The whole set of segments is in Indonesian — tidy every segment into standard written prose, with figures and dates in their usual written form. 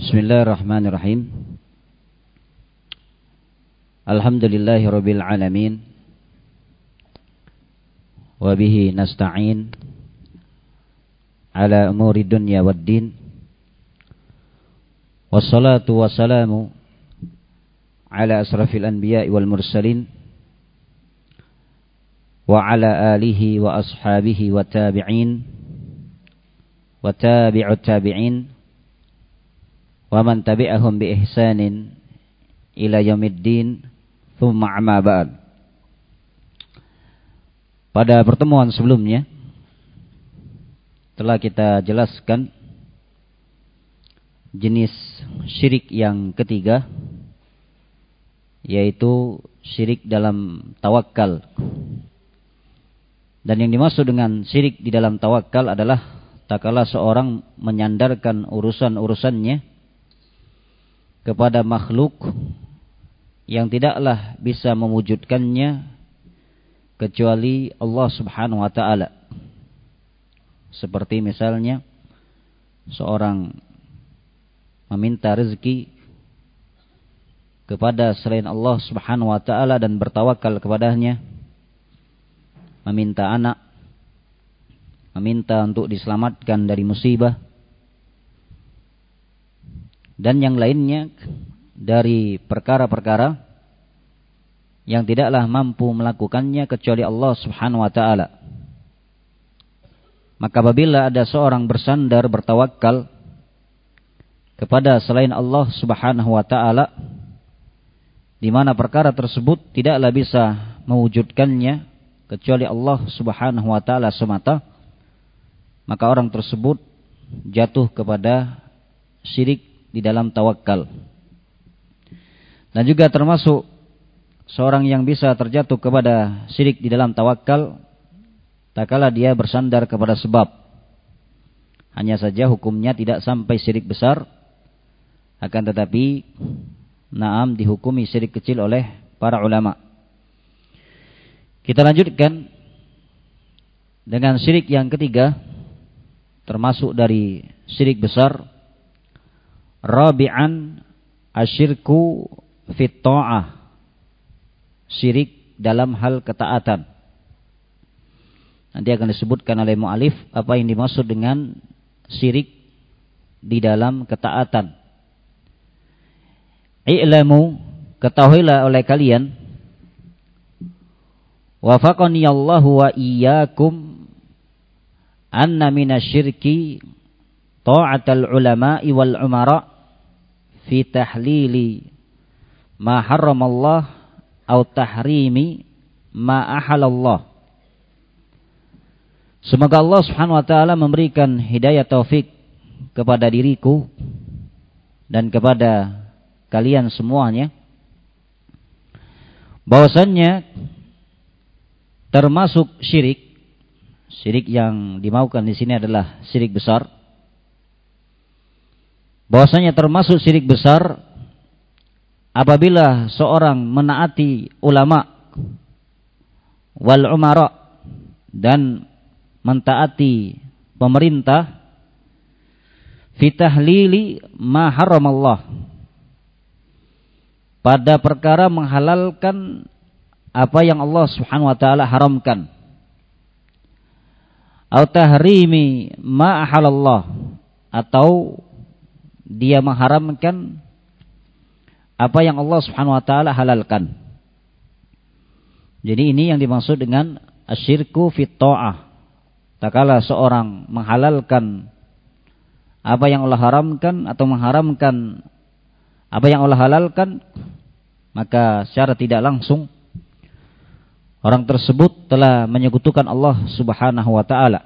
Bismillahirrahmanirrahim. Alhamdulillahirabbil alamin. Wa bihi nasta'in ala umuri dunya waddin. Wassalatu wassalamu ala asrafil anbiya'i wal mursalin wa ala alihi wa ashabihi wa tabi'in wa tabi'ut tabi'in wa man tabi'ahum bi ihsanin ila yaumiddin, thumma amma ba'd. Pada pertemuan sebelumnya telah kita jelaskan jenis syirik yang ketiga, yaitu syirik dalam tawakal. Dan yang dimaksud dengan syirik di dalam tawakal adalah tatkala seorang menyandarkan urusan-urusannya kepada makhluk yang tidaklah bisa mewujudkannya kecuali Allah Subhanahu wa taala. Seperti misalnya seorang meminta rezeki kepada selain Allah Subhanahu wa taala dan bertawakal kepadanya, meminta anak, meminta untuk diselamatkan dari musibah, dan yang lainnya dari perkara-perkara yang tidaklah mampu melakukannya kecuali Allah Subhanahu wa taala. Maka apabila ada seorang bersandar bertawakal kepada selain Allah Subhanahu wa taala, di mana perkara tersebut tidaklah bisa mewujudkannya kecuali Allah Subhanahu wa taala semata, maka orang tersebut jatuh kepada syirik di dalam tawakal. Dan juga termasuk seorang yang bisa terjatuh kepada syirik di dalam tawakal tatkala dia bersandar kepada sebab. Hanya saja hukumnya tidak sampai syirik besar, akan tetapi naam dihukumi syirik kecil oleh para ulama. Kita lanjutkan dengan syirik yang ketiga, termasuk dari syirik besar. Rabi'an asyirku fit ta'ah, syirik dalam hal ketaatan. Nanti akan disebutkan oleh mu'alif apa yang dimaksud dengan syirik di dalam ketaatan. I'lamu, ketahuilah oleh kalian, wafaqani Allahu wa iyyakum, anna minasyirki ta'atul ulama'i wal umara fi tahlili ma harramallah au tahrimi ma ahalallah. Semoga Allah Subhanahu wa taala memberikan hidayah taufik kepada diriku dan kepada kalian semuanya, bahwasannya termasuk syirik yang dimaukan di sini adalah syirik besar. Bahwasanya termasuk syirik besar apabila seorang menaati ulama wal umara dan mentaati pemerintah fi tahlili ma haramallah, pada perkara menghalalkan apa yang Allah Subhanahu wa taala haramkan, atau tahrimi ma ahalallah, atau dia mengharamkan apa yang Allah Subhanahu wa taala halalkan. Jadi ini yang dimaksud dengan asyirku fit ta'ah. Tatkala seorang menghalalkan apa yang Allah haramkan atau mengharamkan apa yang Allah halalkan, maka secara tidak langsung orang tersebut telah menyekutukan Allah Subhanahu wa taala.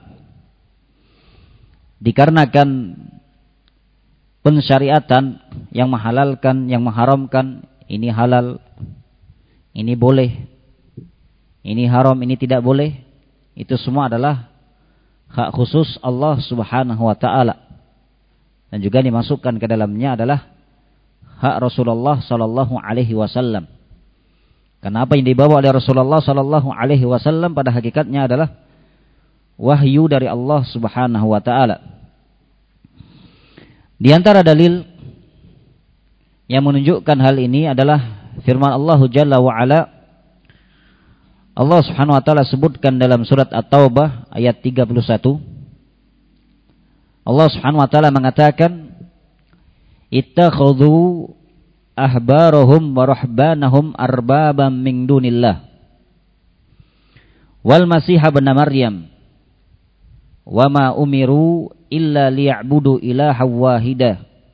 Dikarenakan pensyariatan yang menghalalkan, yang mengharamkan, ini halal, ini boleh, ini haram, ini tidak boleh, itu semua adalah hak khusus Allah Subhanahu wa taala. Dan juga dimasukkan ke dalamnya adalah hak Rasulullah sallallahu alaihi wasallam. Karena apa yang dibawa oleh Rasulullah sallallahu alaihi wasallam pada hakikatnya adalah wahyu dari Allah Subhanahu wa taala. Di antara dalil yang menunjukkan hal ini adalah firman Allah Jalla wa Ala. Allah Subhanahu wa taala sebutkan dalam surat At-Taubah ayat 31. Allah Subhanahu wa taala mengatakan, "Ittakhadhu ahbarahum wa rahbanahum arbaban min dunillah wal masih ibn Maryam wa ma umiru illa liya'budu ilaha wahidah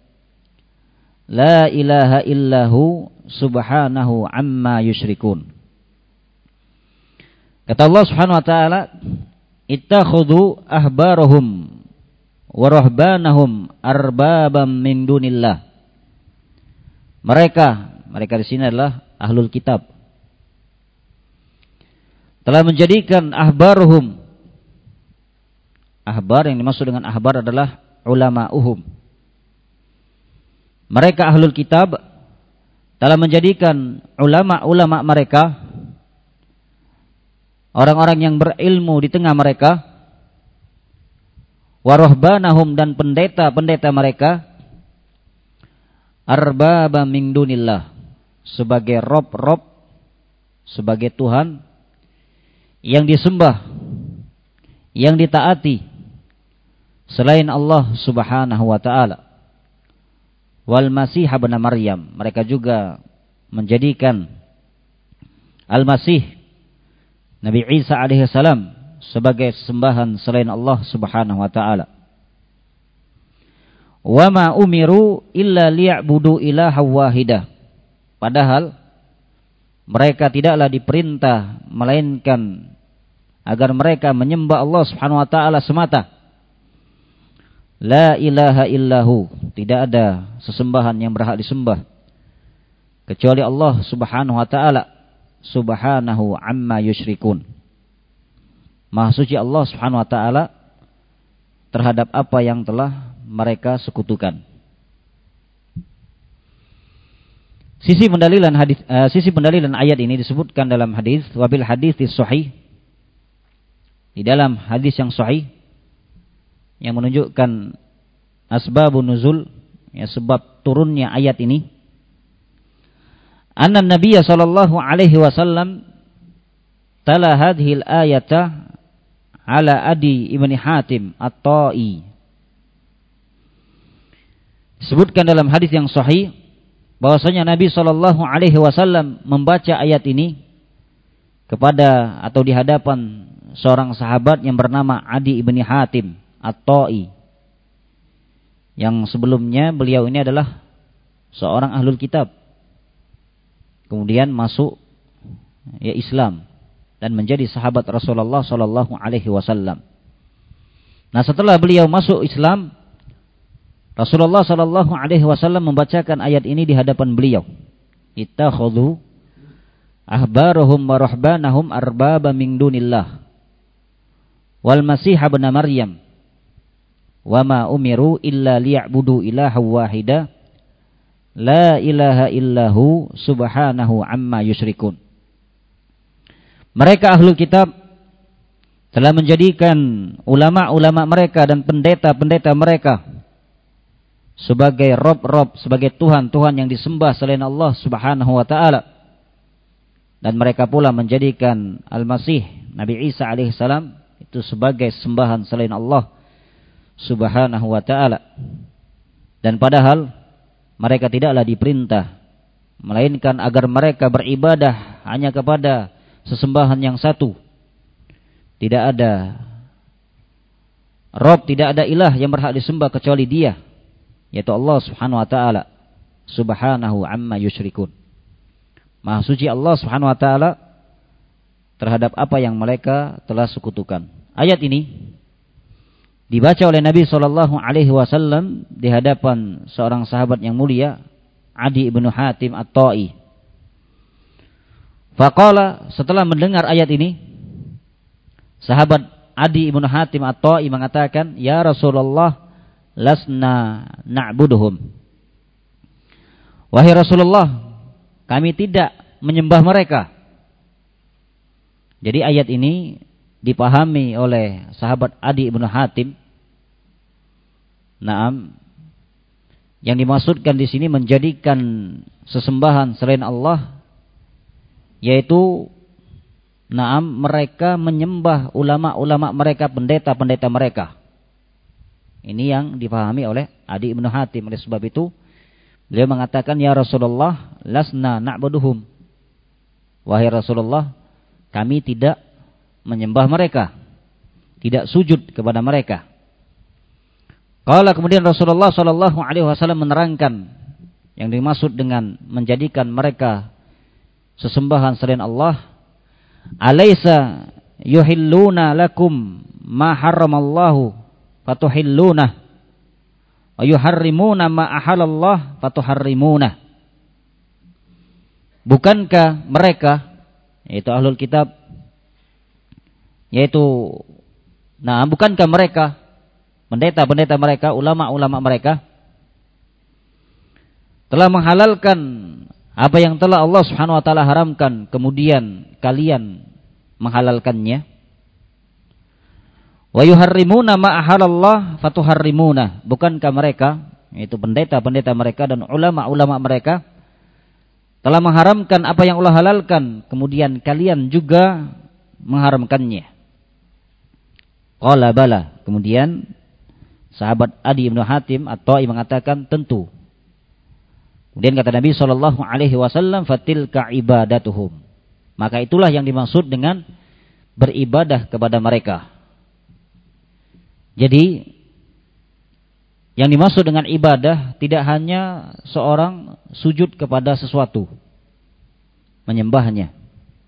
la ilaha illahu subhanahu amma yusyrikun." Kata Allah Subhanahu wa taala, "Ittakhadhu ahbarahum wa rahbanahum arbaban min dunillah." Mereka di sini adalah ahlul kitab, telah menjadikan ahbaruhum. Ahbar, yang dimaksud dengan ahbar adalah ulama'uhum. Mereka ahlul kitab telah menjadikan ulama-ulama mereka, orang-orang yang berilmu di tengah mereka, warahbanahum, dan pendeta-pendeta mereka, arbaba min dunillah, sebagai rob-rob, sebagai Tuhan yang disembah, yang ditaati selain Allah Subhanahu wa taala. Wal masih ibn Maryam, mereka juga menjadikan Al-Masih Nabi Isa alaihi salam sebagai sembahan selain Allah Subhanahu wa taala. Wa ma umiru illa liya'budu ilaha wahidah. Padahal mereka tidaklah diperintah melainkan agar mereka menyembah Allah Subhanahu wa taala semata. La ilaha illahu, tidak ada sesembahan yang berhak disembah kecuali Allah Subhanahu wa taala. Subhanahu amma yusyrikun. Maha suci Allah Subhanahu wa taala terhadap apa yang telah mereka sekutukan. Sisi pendalilan ayat ini disebutkan dalam hadis, wabil hadis sahih, di dalam hadis yang sahih yang menunjukkan asbabun nuzul, ya, sebab turunnya ayat ini. Anna Nabiya sallallahu alaihi wasallam tala hadhil ayata ala Adi ibn Hatim At-Ta'i. Disebutkan dalam hadis yang sahih bahwasanya Nabi sallallahu alaihi wasallam membaca ayat ini kepada atau di hadapan seorang sahabat yang bernama Adi ibn Hatim At-Ta'i, yang sebelumnya beliau ini adalah seorang ahlul kitab, kemudian masuk Islam dan menjadi sahabat Rasulullah sallallahu alaihi wasallam. Nah, setelah beliau masuk Islam, Rasulullah sallallahu alaihi wasallam membacakan ayat ini di hadapan beliau. Ittakhadhu ahbarahum wa rahbanahum arbaba min dunillah wal masih ibn Maryam wa ma umiru illa liya'budu ilaha wahida la ilaha illahu subhanahu amma yusyrikun. Mereka ahlul kitab telah menjadikan ulama-ulama mereka dan pendeta-pendeta mereka sebagai rob-rob, sebagai Tuhan-Tuhan yang disembah selain Allah Subhanahu wa taala. Dan mereka pula menjadikan Al-Masih Nabi Isa alaihissalam itu sebagai sembahan selain Allah Subhanahu wa taala. Dan padahal mereka tidaklah diperintah melainkan agar mereka beribadah hanya kepada sesembahan yang satu. Tidak ada Rob, tidak ada ilah yang berhak disembah kecuali Dia, yaitu Allah Subhanahu wa taala. Subhanahu amma yusyrikun. Maha suci Allah Subhanahu wa taala terhadap apa yang mereka telah sekutukan. Ayat ini dibaca oleh Nabi sallallahu alaihi wasallam di hadapan seorang sahabat yang mulia, Adi ibn Hatim At-Ta'i. Faqala, setelah mendengar ayat ini, sahabat Adi ibn Hatim At-Ta'i mengatakan, "Ya Rasulullah, lasna na'buduhum." Wahai Rasulullah, kami tidak menyembah mereka. Jadi ayat ini dipahami oleh sahabat Adi ibn Hatim, naam, Yang dimaksudkan di sini menjadikan sesembahan selain Allah, yaitu mereka menyembah ulama-ulama mereka, pendeta-pendeta mereka. Ini yang dipahami oleh Adi Ibnu Hatim. Oleh sebab itu beliau mengatakan, ya Rasulullah, lasna na'buduhum. Wahai Rasulullah, kami tidak menyembah mereka, tidak sujud kepada mereka. Qala, kemudian Rasulullah sallallahu alaihi wasallam menerangkan yang dimaksud dengan menjadikan mereka sesembahan selain Allah. Alaysa yuhilluna lakum ma harramallahu fatuhilluna wa yuharrimuna ma ahalallah fatuharrimuna. Bukankah mereka, yaitu ahlul kitab, bukankah mereka, pendeta-pendeta mereka, ulama-ulama mereka, telah menghalalkan apa yang telah Allah Subhanahu wa taala haramkan, kemudian kalian menghalalkannya. Wa yuharrimuna ma ahalallah fatuharrimuna. Bukankah mereka, yaitu pendeta-pendeta mereka dan ulama-ulama mereka, telah mengharamkan apa yang Allah halalkan, kemudian kalian juga mengharamkannya. Qala bala. Kemudian sahabat Adi Ibnu Hatim atau yang mengatakan, tentu. Kemudian kata Nabi sallallahu alaihi wasallam, fatilka ibadatuhum. Maka itulah yang dimaksud dengan beribadah kepada mereka. Jadi yang dimaksud dengan ibadah tidak hanya seorang sujud kepada sesuatu, menyembahnya.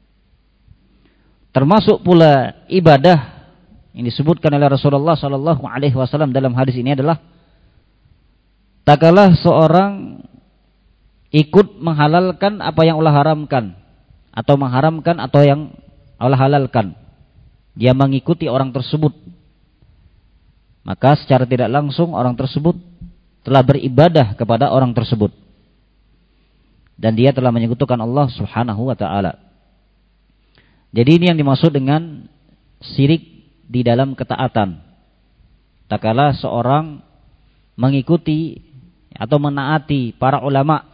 Termasuk pula ibadah yang disebutkan oleh Rasulullah sallallahu alaihi wasallam dalam hadis ini adalah, tak kalah seorang ikut menghalalkan apa yang Allah haramkan, atau mengharamkan atau yang Allah halalkan, dia mengikuti orang tersebut, maka secara tidak langsung orang tersebut telah beribadah kepada orang tersebut, dan dia telah menyekutukan Allah Subhanahu wa taala. Jadi ini yang dimaksud dengan syirik di dalam ketaatan. Tak kala seorang mengikuti atau menaati para ulama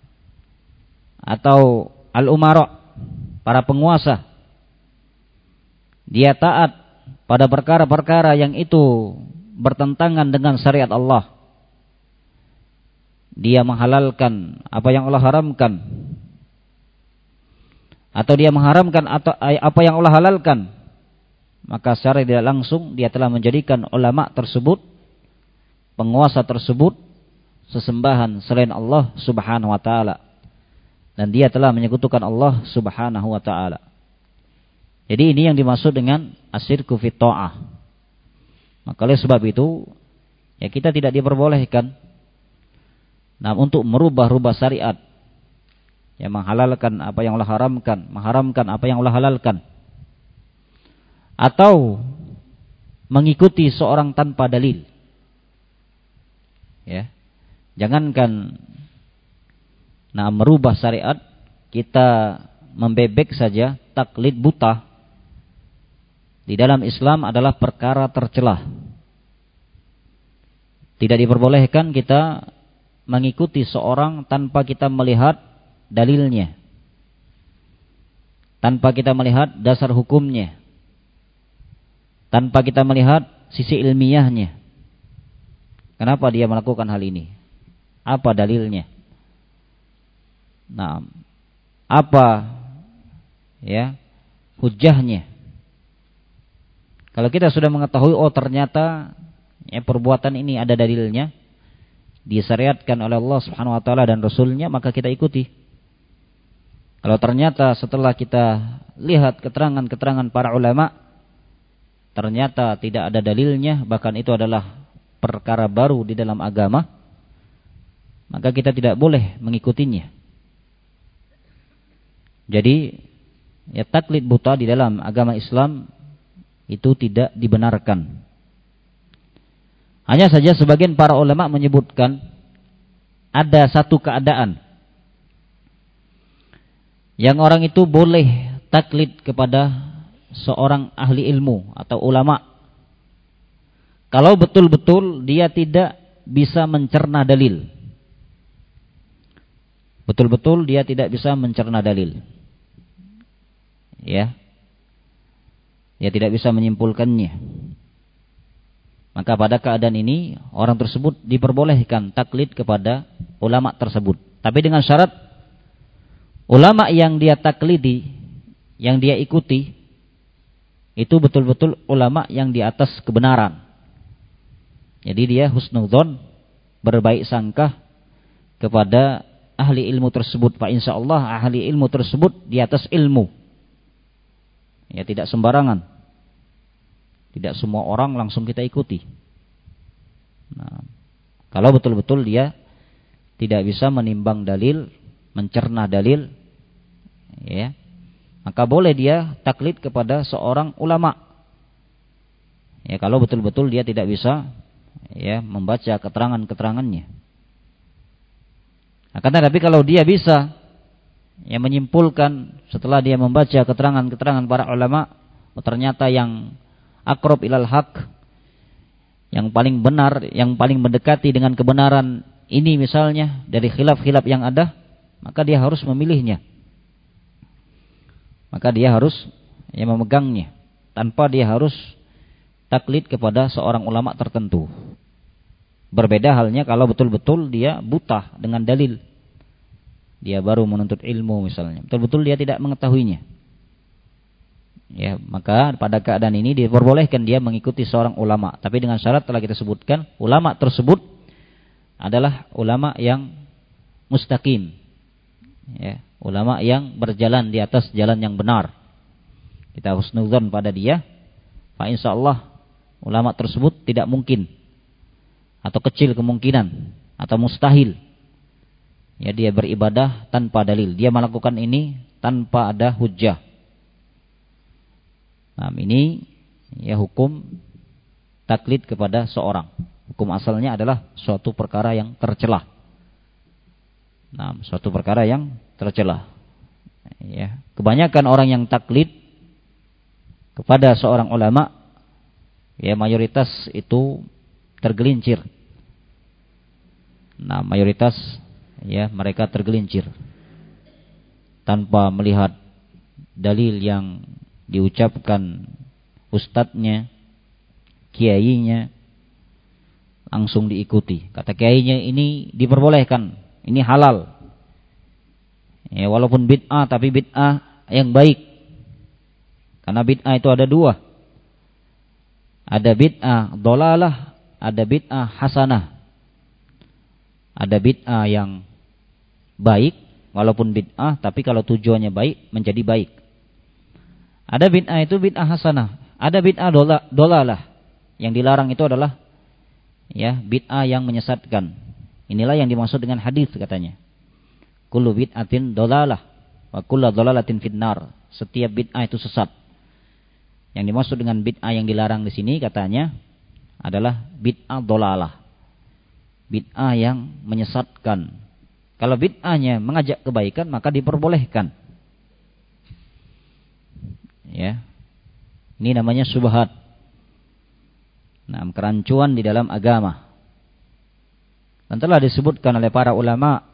atau al-umara, para penguasa, dia taat pada perkara-perkara yang itu bertentangan dengan syariat Allah, dia menghalalkan apa yang Allah haramkan, atau dia mengharamkan atau apa yang Allah halalkan, maka secara tidak langsung dia telah menjadikan ulama tersebut, penguasa tersebut, sesembahan selain Allah Subhanahu wa taala, dan dia telah menyekutukan Allah Subhanahu wa taala. Jadi ini yang dimaksud dengan asyirku fit ta'ah. Maka oleh sebab itu, ya kita tidak diperbolehkan untuk merubah-rubah syariat, yang menghalalkan apa yang Allah haramkan, mengharamkan apa yang Allah halalkan, atau mengikuti seorang tanpa dalil. Ya, jangankan merubah syariat, kita membebek saja, taklid buta di dalam Islam adalah perkara tercelah. Tidak diperbolehkan kita mengikuti seorang tanpa kita melihat dalilnya, tanpa kita melihat dasar hukumnya, tanpa kita melihat sisi ilmiahnya. Kenapa dia melakukan hal ini? Apa dalilnya? Apa hujahnya? Kalau kita sudah mengetahui, ternyata perbuatan ini ada dalilnya, disyariatkan oleh Allah Subhanahu wa taala dan Rasulnya, maka kita ikuti. Kalau ternyata setelah kita lihat keterangan-keterangan para ulama, ternyata tidak ada dalilnya, bahkan itu adalah perkara baru di dalam agama, maka kita tidak boleh mengikutinya. Jadi taklid buta di dalam agama Islam itu tidak dibenarkan. Hanya saja sebagian para ulama menyebutkan ada satu keadaan yang orang itu boleh taklid kepada seorang ahli ilmu atau ulama, kalau betul-betul dia tidak bisa mencerna dalil. betul-betul dia tidak bisa mencerna dalil. Ya. Dia tidak bisa menyimpulkannya. Maka pada keadaan ini orang tersebut diperbolehkan taklid kepada ulama tersebut. Tapi dengan syarat ulama yang dia taklidi, yang dia ikuti, itu betul-betul ulama yang di atas kebenaran. Jadi dia husnudzon, berbaik sangka kepada ahli ilmu tersebut. Fa insyaallah ahli ilmu tersebut di atas ilmu. Ya, tidak sembarangan. Tidak semua orang langsung kita ikuti. Nah, kalau betul-betul dia tidak bisa menimbang dalil, mencerna dalil, ya, maka boleh dia taklid kepada seorang ulama. Ya, kalau betul-betul dia tidak bisa, ya, membaca keterangan-keterangannya. Akan tetapi kalau dia bisa, ya, menyimpulkan setelah dia membaca keterangan-keterangan para ulama, ternyata yang aqrab ilal haq, yang paling benar, yang paling mendekati dengan kebenaran ini misalnya dari khilaf-khilaf yang ada, maka dia harus memilihnya. Maka dia harus, ya, memegangnya tanpa dia harus taklid kepada seorang ulama tertentu. Berbeda halnya kalau betul-betul dia buta dengan dalil. Dia baru menuntut ilmu misalnya, betul-betul dia tidak mengetahuinya. Ya, maka pada keadaan ini diperbolehkan dia mengikuti seorang ulama, tapi dengan syarat telah kita sebutkan ulama tersebut adalah ulama yang mustaqim. Ya, ulama yang berjalan di atas jalan yang benar. Kita husnudzon pada dia, fa insyaallah ulama tersebut tidak mungkin atau kecil kemungkinan atau mustahil, ya, dia beribadah tanpa dalil, dia melakukan ini tanpa ada hujjah. Nah, ini, ya, hukum taklid kepada seorang. Hukum asalnya adalah suatu perkara yang tercela. Nah, suatu perkara yang tercela. Ya, kebanyakan orang yang taklid kepada seorang ulama, ya, mayoritas itu tergelincir. Nah, mayoritas, ya, mereka tergelincir tanpa melihat dalil yang diucapkan ustadznya, kiainya, langsung diikuti. Kata kiainya ini diperbolehkan, ini halal. Ya, walaupun bid'ah, tapi bid'ah yang baik. Karena bid'ah itu ada dua. Ada bid'ah dhalalah, ada bid'ah hasanah. Ada bid'ah yang baik, walaupun bid'ah, tapi kalau tujuannya baik, menjadi baik. Ada bid'ah itu bid'ah hasanah. Ada bid'ah dhalalah. Yang dilarang itu adalah, ya, bid'ah yang menyesatkan. Inilah yang dimaksud dengan hadis katanya. Kullu bid'atin dhalalah wa kullu dhalalatin finnar. Setiap bid'ah itu sesat. Yang dimaksud dengan bid'ah yang dilarang di sini katanya adalah bid'ah dhalalah. Bid'ah yang menyesatkan. Kalau bid'ahnya mengajak kebaikan, maka diperbolehkan. Ya. Ini namanya syubhat. Nah, kerancuan di dalam agama. Dan telah disebutkan oleh para ulama,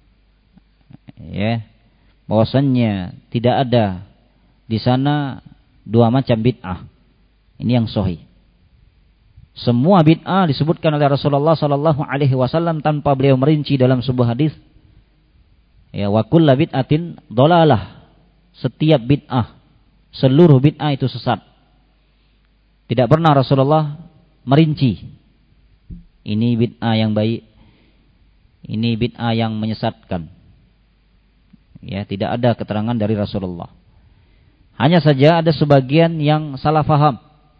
ya, bahwasannya tidak ada di sana dua macam bid'ah. Ini yang sahih. Semua bid'ah disebutkan oleh Rasulullah sallallahu alaihi wasallam tanpa beliau merinci dalam sebuah hadis. Ya, wa kullu bid'atin dhalalah. Setiap bid'ah, seluruh bid'ah itu sesat. Tidak pernah Rasulullah merinci. Ini bid'ah yang baik, ini bid'ah yang menyesatkan. Ya, tidak ada keterangan dari Rasulullah. Hanya saja ada sebagian yang salah faham.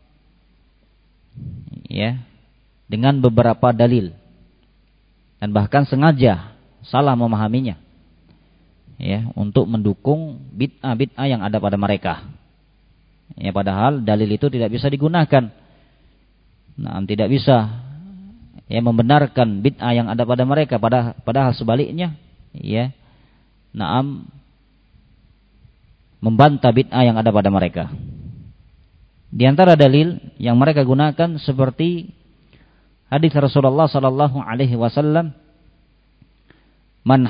Ya, dengan beberapa dalil. Dan bahkan sengaja salah memahaminya. Ya, untuk mendukung bid'ah-bid'ah yang ada pada mereka. Ya, padahal dalil itu tidak bisa digunakan. Nah, tidak bisa, ya, membenarkan bid'ah yang ada pada mereka, padahal sebaliknya, ya, naam, membantah bid'ah yang ada pada mereka. Di antara dalil yang mereka gunakan seperti hadis Rasulullah sallallahu alaihi wasallam man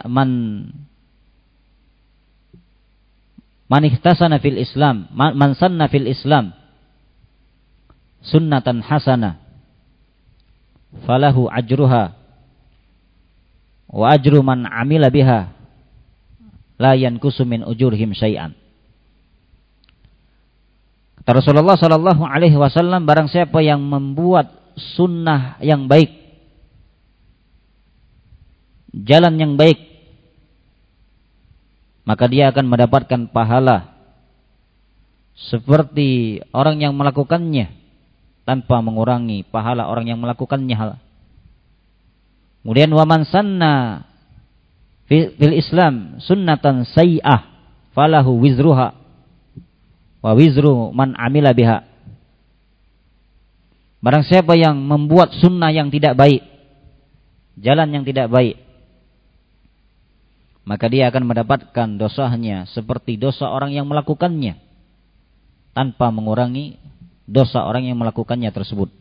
ihtasana fil Islam, man sanna fil Islam sunnatan hasanah falahu ajruha wa ajru man amila biha la yankusu min ujurihim syai'an. Kata Rasulullah sallallahu alaihi wasallam, barang siapa yang membuat sunnah yang baik, jalan yang baik, maka dia akan mendapatkan pahala seperti orang yang melakukannya tanpa mengurangi pahala orang yang melakukannya. Kemudian wa man sanna fil Islam sunnatan sayyi'ah falahu wizruha wa wizru man amila biha. Barang siapa yang membuat sunnah yang tidak baik, jalan yang tidak baik, maka dia akan mendapatkan dosanya seperti dosa orang yang melakukannya tanpa mengurangi dosa orang yang melakukannya tersebut.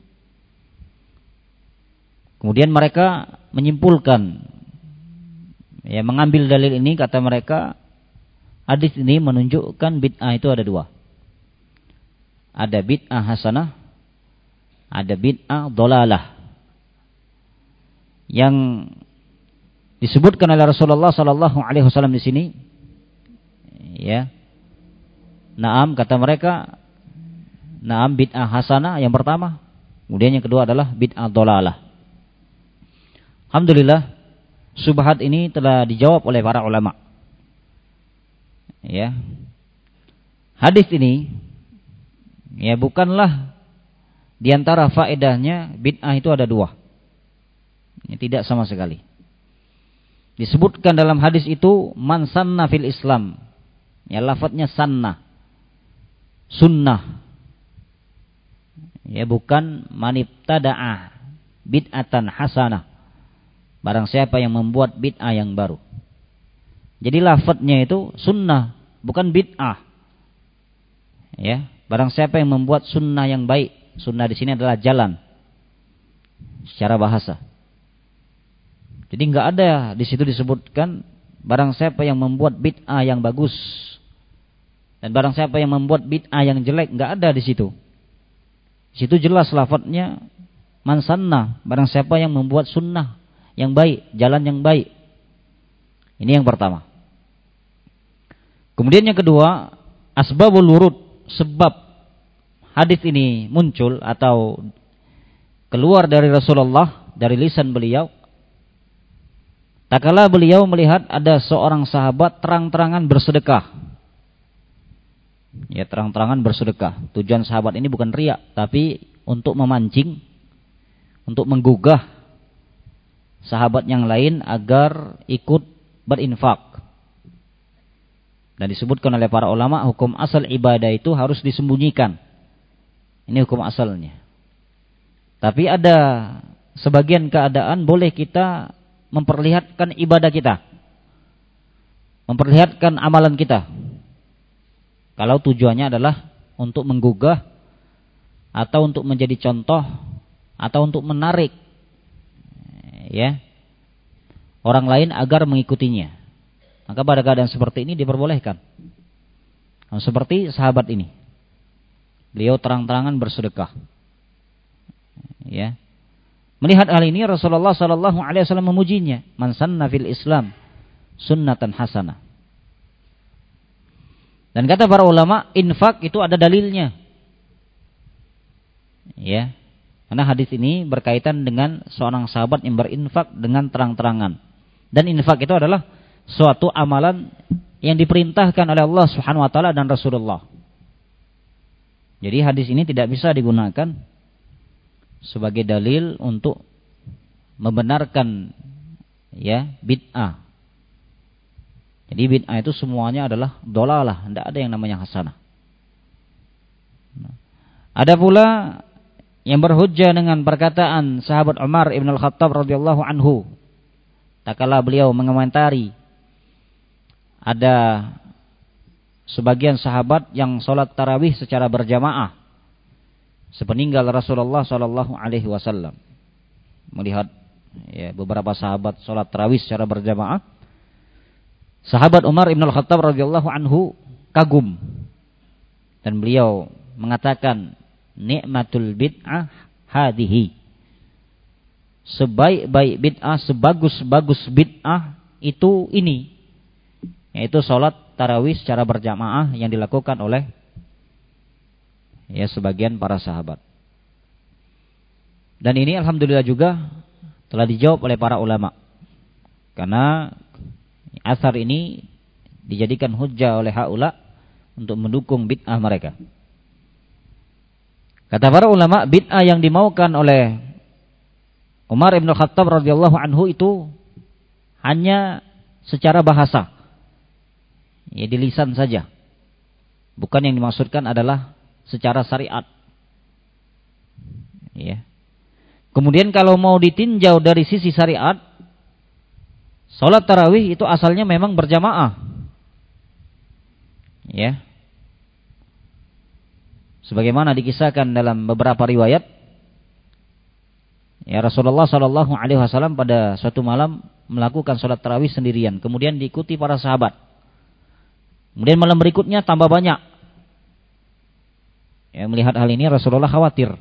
Kemudian mereka menyimpulkan, ya, mengambil dalil ini, kata mereka, hadis ini menunjukkan bid'ah itu ada dua. Ada bid'ah hasanah, ada bid'ah dolalah. Yang disebutkan oleh Rasulullah sallallahu alaihi wasallam di sini, ya. Naam, kata mereka, naam bid'ah hasanah yang pertama, kemudian yang kedua adalah bid'ah dolalah. Alhamdulillah, syubhat ini telah dijawab oleh para ulama. Ya. Hadis ini, ya, bukanlah di antara faedahnya bid'ah itu ada dua. Ya, tidak sama sekali. Disebutkan dalam hadis itu man sanna fil Islam. Ya, lafadznya sanna. Sunnah. Ya, bukan manibtada'ah bid'atan hasanah. Barang siapa yang membuat bid'ah yang baru. Jadi lafadznya itu sunnah, bukan bid'ah. Ya, barang siapa yang membuat sunnah yang baik. Sunnah di sini adalah jalan secara bahasa. Jadi enggak ada di situ disebutkan barang siapa yang membuat bid'ah yang bagus dan barang siapa yang membuat bid'ah yang jelek, enggak ada di situ. Di situ jelas lafadznya man sanna, barang siapa yang membuat sunnah yang baik, jalan yang baik. Ini yang pertama. Kemudian yang kedua, asbabul wurud, sebab hadis ini muncul atau keluar dari Rasulullah, dari lisan beliau. Tak kala beliau melihat ada seorang sahabat terang-terangan bersedekah. Ya, terang-terangan bersedekah. Tujuan sahabat ini bukan riya, tapi untuk memancing, untuk menggugah sahabat yang lain agar ikut berinfak. Dan disebutkan oleh para ulama, hukum asal ibadah itu harus disembunyikan. Ini hukum asalnya. Tapi ada sebagian keadaan boleh kita memperlihatkan ibadah kita, memperlihatkan amalan kita, kalau tujuannya adalah untuk menggugah atau untuk menjadi contoh atau untuk menarik, ya, orang lain agar mengikutinya. Maka pada keadaan seperti ini diperbolehkan. Seperti sahabat ini, beliau terang-terangan bersedekah, ya. Melihat hal ini Rasulullah sallallahu alaihi wasallam memujinya, man sanna fil Islam sunnatan hasanah. Dan kata para ulama, infak itu ada dalilnya. Ya. Karena hadis ini berkaitan dengan seorang sahabat yang berinfak dengan terang-terangan. Dan infak itu adalah suatu amalan yang diperintahkan oleh Allah Subhanahu wa taala dan Rasulullah. Jadi hadis ini tidak bisa digunakan sebagai dalil untuk membenarkan, ya, bid'ah. Jadi bid'ah itu semuanya adalah dolalah, tidak ada yang namanya hasanah. Ada pula yang berhujjah dengan perkataan sahabat Umar ibn al-Khattab radhiyallahu anhu. Tak kala beliau mengomentari ada sebagian sahabat yang sholat tarawih secara berjamaah sepeninggal Rasulullah sallallahu alaihi wasallam. Melihat ya, beberapa sahabat sholat tarawih secara berjamaah. Sahabat Umar Ibn Al-Khattab radhiyallahu anhu kagum dan beliau mengatakan, nikmatul bid'ah hadhihi. Sebaik-baik bid'ah, sebagus-bagus bid'ah itu ini, yaitu sholat tarawih secara berjamaah yang dilakukan oleh ya sebagian para sahabat. Dan ini alhamdulillah juga telah dijawab oleh para ulama. Karena asar ini dijadikan hujjah oleh haula untuk mendukung bid'ah mereka. Kata para ulama, bid'ah yang dimaukan oleh Umar Ibn Khattab radhiyallahu anhu itu hanya secara bahasa, ya di lisan saja. Bukan yang dimaksudkan adalah secara syariat. Ya. Kemudian kalau mau ditinjau dari sisi syariat, sholat tarawih itu asalnya memang berjamaah. Ya. Sebagaimana dikisahkan dalam beberapa riwayat, ya Rasulullah sallallahu alaihi wasallam pada suatu malam melakukan sholat tarawih sendirian, kemudian diikuti para sahabat. Kemudian malam berikutnya tambah banyak. Ya, melihat hal ini Rasulullah khawatir.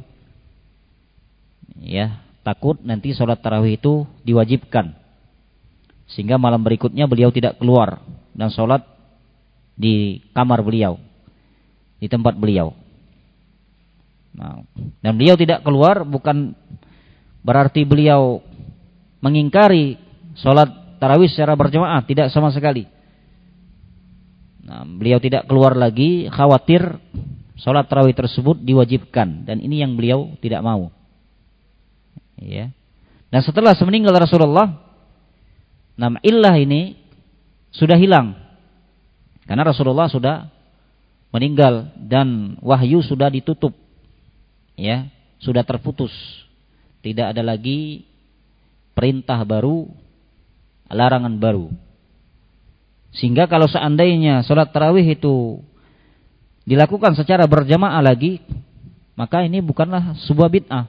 Ya, takut nanti sholat tarawih itu diwajibkan, sehingga malam berikutnya beliau tidak keluar dan sholat di kamar beliau, di tempat beliau. Nah, dan beliau tidak keluar bukan berarti beliau mengingkari sholat tarawih secara berjamaah, tidak sama sekali. Nah, beliau tidak keluar lagi, khawatir sholat tarawih tersebut diwajibkan, dan ini yang beliau tidak mau. Ya. Dan setelah meninggal Rasulullah, nama illah ini sudah hilang, karena Rasulullah sudah meninggal dan wahyu sudah ditutup, ya, sudah terputus, tidak ada lagi perintah baru, larangan baru. Sehingga kalau seandainya sholat tarawih itu dilakukan secara berjamaah lagi, maka ini bukanlah sebuah bid'ah.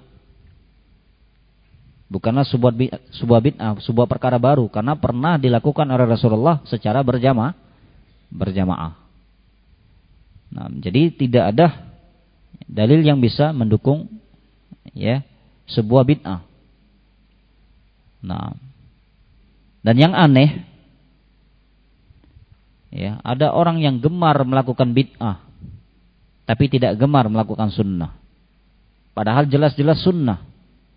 Bukanlah sebuah bid'ah, sebuah perkara baru, karena pernah dilakukan oleh Rasulullah secara berjamaah. Nah, jadi tidak ada dalil yang bisa mendukung ya sebuah bid'ah. Nah, dan yang aneh, ya, ada orang yang gemar melakukan bid'ah tapi tidak gemar melakukan sunnah, padahal jelas-jelas sunnah.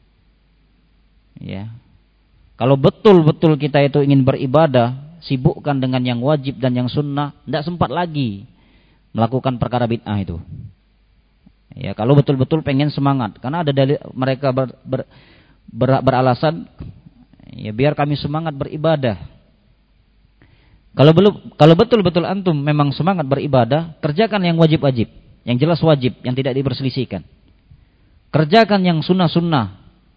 Ya, kalau betul-betul kita itu ingin beribadah, sibukkan dengan yang wajib dan yang sunnah, tidak sempat lagi melakukan perkara bid'ah itu. Ya, kalau betul-betul pengen semangat, karena ada dalil mereka beralasan, ya biar kami semangat beribadah. Kalau betul-betul antum memang semangat beribadah, kerjakan yang wajib-wajib, yang jelas wajib, yang tidak diperselisihkan. Kerjakan yang sunnah-sunnah.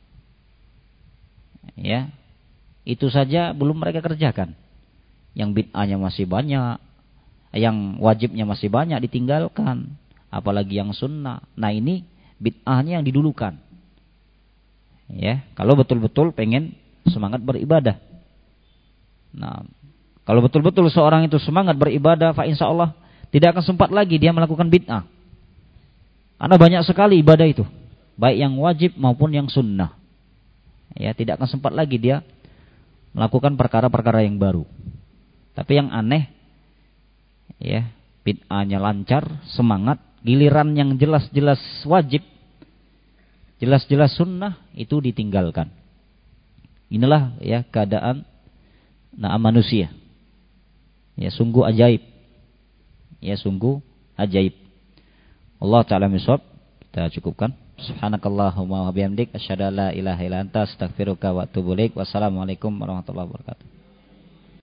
Ya, itu saja belum mereka kerjakan. Yang bid'ahnya masih banyak, yang wajibnya masih banyak ditinggalkan, apalagi yang sunnah. Nah, ini bid'ahnya yang didulukan. Ya, kalau betul-betul pengen semangat beribadah. Nah, kalau betul-betul seorang itu semangat beribadah, fa insyaallah tidak akan sempat lagi dia melakukan bid'ah. Karena banyak sekali ibadah itu, baik yang wajib maupun yang sunnah. Ya, tidak akan sempat lagi dia melakukan perkara-perkara yang baru. Tapi yang aneh, ya, bid'ahnya lancar, semangat, giliran yang jelas-jelas wajib, jelas-jelas sunnah itu ditinggalkan. Inilah ya keadaan manusia. Ya, sungguh ajaib. Ya, sungguh ajaib. Allah Ta'ala miswab. Kita cukupkan. Subhanakallahumma wa bihamdik asyhadu an la ilaha illa anta astaghfiruka wa atubu ilaik. Wassalamualaikum warahmatullahi wabarakatuh.